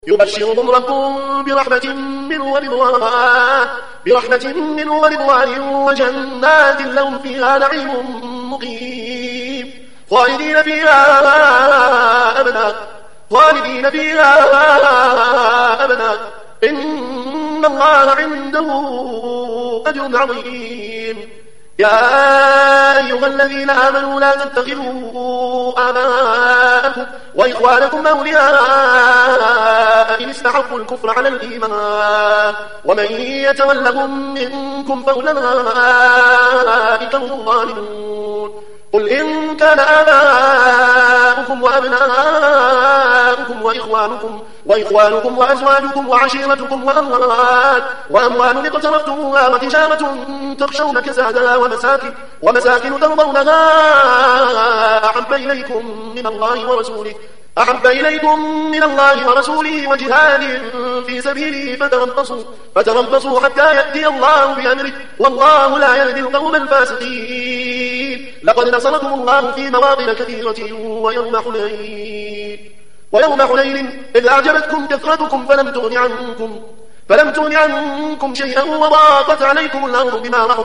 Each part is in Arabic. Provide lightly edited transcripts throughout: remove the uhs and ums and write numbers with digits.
يبشرهم ربهم برحمة منه ورضوان وجنات لهم فيها نعيم مقيم خالدين فيها أبدا إن الله عنده أجر عظيم. يا أيها الذين آمنوا لا تتخذوا آباءكم وإخوانكم أولياء إن استحبوا الكفر على الإيمان ومن يتولهم منكم فأولئك هم الظالمون. قل إن كان آباؤكم وأبناؤكم وإخوانكم وأزواجكم وعشيرتكم وأموال اقترفتموها وتجارة تخشون كسادها ومساكن ترضونها أحب إليكم من الله ورسوله وجهاد في سبيله فتربصوا حتى يأتي الله بأمره والله لا يهدي القوم الفاسقين. لقد نصركم الله في مواطن كثيرة ويوم حنين إذ أعجبتكم كثرتكم فلم تغن عنكم شيئا وضاقت عليكم الأرض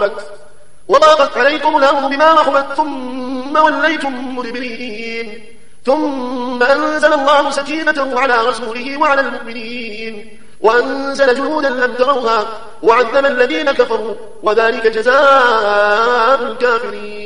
بما رحبت ثم وليتم مدبرين. ثم أنزل الله سكينته على رسوله وعلى المؤمنين وأنزل جنودا لم تروها وعذب الذين كفروا وذلك جزاء الكافرين.